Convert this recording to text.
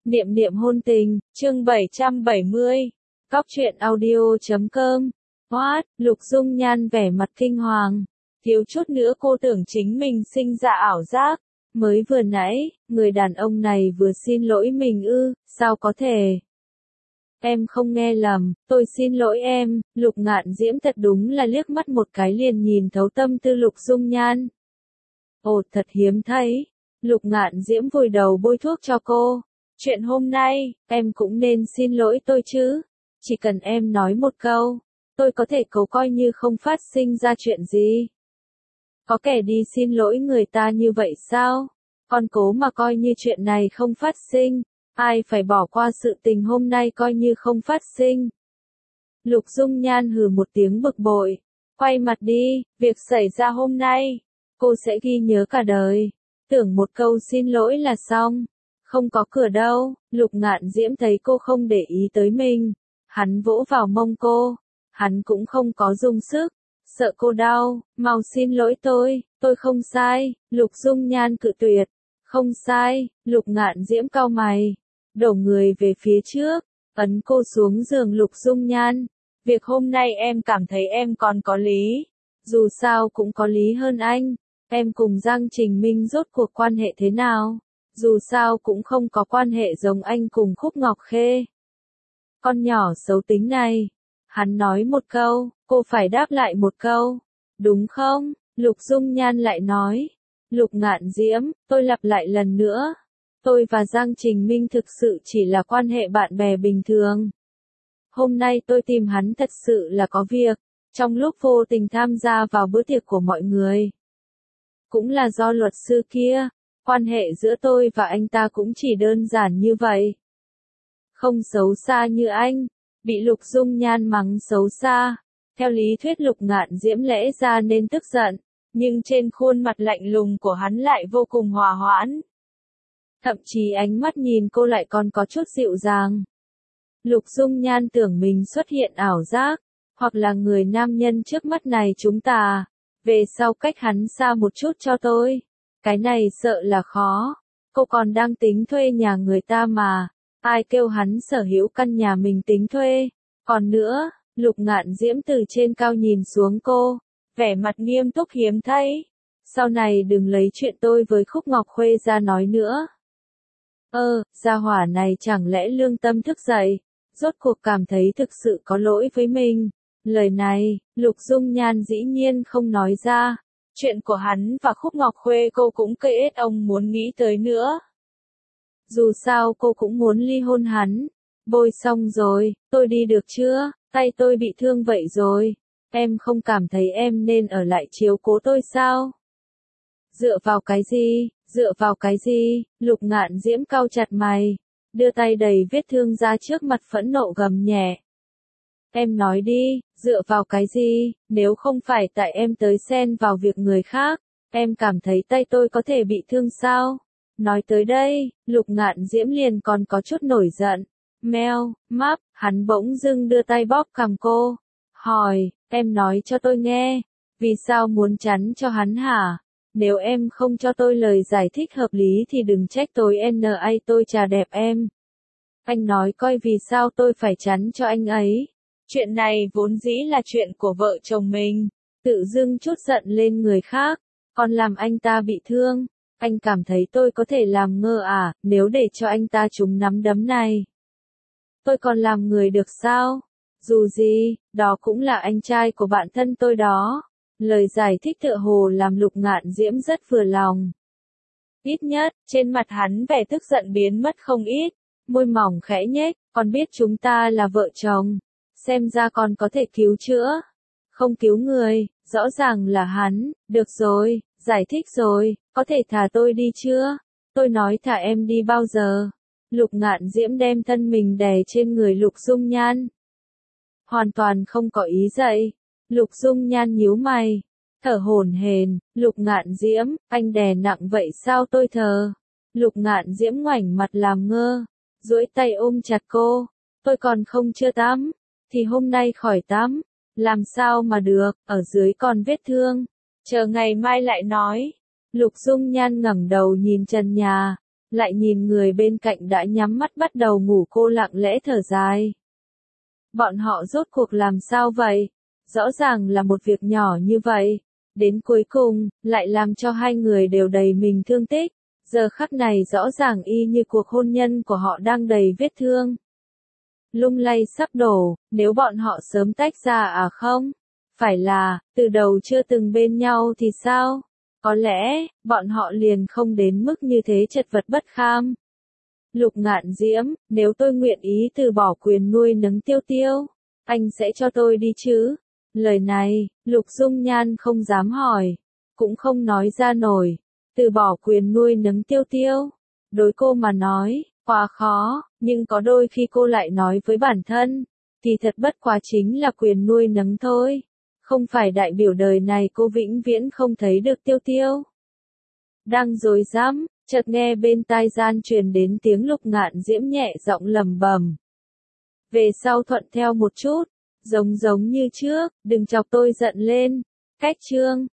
Niệm niệm hôn tình, chương 770. Cóc truyện audio.com. What? Lục Dung Nhan vẻ mặt kinh hoàng. Thiếu chút nữa cô tưởng chính mình sinh ra ảo giác. Mới vừa nãy, người đàn ông này vừa xin lỗi mình ư, sao có thể? Em không nghe lầm, tôi xin lỗi em. Lục Ngạn Diễm thật đúng là liếc mắt một cái liền nhìn thấu tâm tư Lục Dung Nhan. Ồ, thật hiếm thấy. Lục Ngạn Diễm vùi đầu bôi thuốc cho cô. Chuyện hôm nay, em cũng nên xin lỗi tôi chứ. Chỉ cần em nói một câu, tôi có thể cố coi như không phát sinh ra chuyện gì. Có kẻ đi xin lỗi người ta như vậy sao? Còn cố mà coi như chuyện này không phát sinh. Ai phải bỏ qua sự tình hôm nay coi như không phát sinh. Lục Dung Nhan hừ một tiếng bực bội. Quay mặt đi, việc xảy ra hôm nay, cô sẽ ghi nhớ cả đời. Tưởng một câu xin lỗi là xong. Không có cửa đâu. Lục Ngạn Diễm thấy cô không để ý tới mình. Hắn vỗ vào mông cô. Hắn cũng không có dùng sức. Sợ cô đau, mau xin lỗi tôi không sai. Lục Dung Nhan cự tuyệt. Không sai. Lục Ngạn Diễm cau mày. Đổ người về phía trước. Ấn cô xuống giường Lục Dung Nhan. Việc hôm nay em cảm thấy em còn có lý. Dù sao cũng có lý hơn anh. Em cùng Giang Trình Minh rốt cuộc quan hệ thế nào? Dù sao cũng không có quan hệ giống anh cùng Khúc Ngọc Khê. Con nhỏ xấu tính này. Hắn nói một câu, cô phải đáp lại một câu. Đúng không? Lục Dung Nhan lại nói. Lục Ngạn Diễm, tôi lặp lại lần nữa. Tôi và Giang Trình Minh thực sự chỉ là quan hệ bạn bè bình thường. Hôm nay tôi tìm hắn thật sự là có việc. Trong lúc vô tình tham gia vào bữa tiệc của mọi người. Cũng là do luật sư kia. Quan hệ giữa tôi và anh ta cũng chỉ đơn giản như vậy. Không xấu xa như anh. Bị Lục Dung Nhan mắng xấu xa. Theo lý thuyết Lục Ngạn Diễm lẽ ra nên tức giận. Nhưng trên khuôn mặt lạnh lùng của hắn lại vô cùng hòa hoãn. Thậm chí ánh mắt nhìn cô lại còn có chút dịu dàng. Lục Dung Nhan tưởng mình xuất hiện ảo giác. Hoặc là người nam nhân trước mắt này chúng ta. Về sau cách hắn xa một chút cho tôi. Cái này sợ là khó. Cô còn đang tính thuê nhà người ta mà. Ai kêu hắn sở hữu căn nhà mình tính thuê. Còn nữa, Lục Ngạn Diễm từ trên cao nhìn xuống cô. Vẻ mặt nghiêm túc hiếm thấy. Sau này đừng lấy chuyện tôi với Khúc Ngọc Khuê ra nói nữa. Gia hỏa này chẳng lẽ lương tâm thức dậy. Rốt cuộc cảm thấy thực sự có lỗi với mình. Lời này, Lục Dung Nhan dĩ nhiên không nói ra. Chuyện của hắn và Khúc Ngọc Khuê cô cũng kệ ông muốn nghĩ tới nữa. Dù sao cô cũng muốn ly hôn hắn. Bôi xong rồi, tôi đi được chưa? Tay tôi bị thương vậy rồi. Em không cảm thấy em nên ở lại chiếu cố tôi sao? Dựa vào cái gì? Dựa vào cái gì? Lục Ngạn Diễm cau chặt mày. Đưa tay đầy vết thương ra trước mặt phẫn nộ gầm nhẹ. Em nói đi, dựa vào cái gì? Nếu không phải tại em tới xen vào việc người khác, em cảm thấy tay tôi có thể bị thương sao? Nói tới đây, Lục Ngạn Diễm liền còn có chút nổi giận. Meo, máp, hắn bỗng dưng đưa tay bóp cằm cô. Hỏi, em nói cho tôi nghe. Vì sao muốn chắn cho hắn hả? Nếu em không cho tôi lời giải thích hợp lý thì đừng trách tôi chà đẹp em. Anh nói coi vì sao tôi phải chắn cho anh ấy. Chuyện này vốn dĩ là chuyện của vợ chồng mình. Tự dưng chút giận lên người khác. Còn làm anh ta bị thương. Anh cảm thấy tôi có thể làm ngơ à, nếu để cho anh ta trúng nắm đấm này. Tôi còn làm người được sao? Dù gì, đó cũng là anh trai của bạn thân tôi đó. Lời giải thích tựa hồ làm Lục Ngạn Diễm rất vừa lòng. Ít nhất, trên mặt hắn vẻ tức giận biến mất không ít. Môi mỏng khẽ nhếch, còn biết chúng ta là vợ chồng. Xem ra còn có thể cứu chữa. Không cứu người, rõ ràng là hắn. Được rồi, giải thích rồi, có thể thả tôi đi chưa? Tôi nói thả em đi bao giờ? Lục Ngạn Diễm đem thân mình đè trên người Lục Dung Nhan. Hoàn toàn không có ý dậy. Lục Dung Nhan nhíu mày. Thở hổn hển. Lục Ngạn Diễm, anh đè nặng vậy sao tôi thờ? Lục Ngạn Diễm ngoảnh mặt làm ngơ. Duỗi tay ôm chặt cô. Tôi còn không chưa tắm. Thì hôm nay khỏi tắm. Làm sao mà được, ở dưới còn vết thương. Chờ ngày mai lại nói. Lục Dung Nhan ngẩng đầu nhìn trần nhà. lại nhìn người bên cạnh đã nhắm mắt bắt đầu ngủ, cô lặng lẽ thở dài. Bọn họ rốt cuộc làm sao vậy? Rõ ràng là một việc nhỏ như vậy, đến cuối cùng, lại làm cho hai người đều đầy mình thương tích. Giờ khắc này rõ ràng y như cuộc hôn nhân của họ đang đầy vết thương. Lung lay sắp đổ, nếu bọn họ sớm tách ra à không? Phải là, từ đầu chưa từng bên nhau thì sao? Có lẽ, bọn họ liền không đến mức như thế chật vật bất kham. Lục Ngạn Diễm, nếu tôi nguyện ý từ bỏ quyền nuôi nấng Tiêu Tiêu, anh sẽ cho tôi đi chứ? Lời này, Lục Dung Nhan không dám hỏi, cũng không nói ra nổi. Từ bỏ quyền nuôi nấng Tiêu Tiêu, đối cô mà nói, quá khó, nhưng có đôi khi cô lại nói với bản thân, thì thật bất quá chính là quyền nuôi nấng thôi. Không phải đại biểu đời này cô vĩnh viễn không thấy được Tiêu Tiêu. Đang rối rắm, chợt nghe bên tai gian truyền đến tiếng Lục Ngạn Diễm nhẹ giọng lẩm bẩm. Về sau thuận theo một chút, giống như trước, đừng chọc tôi giận lên. Cách chương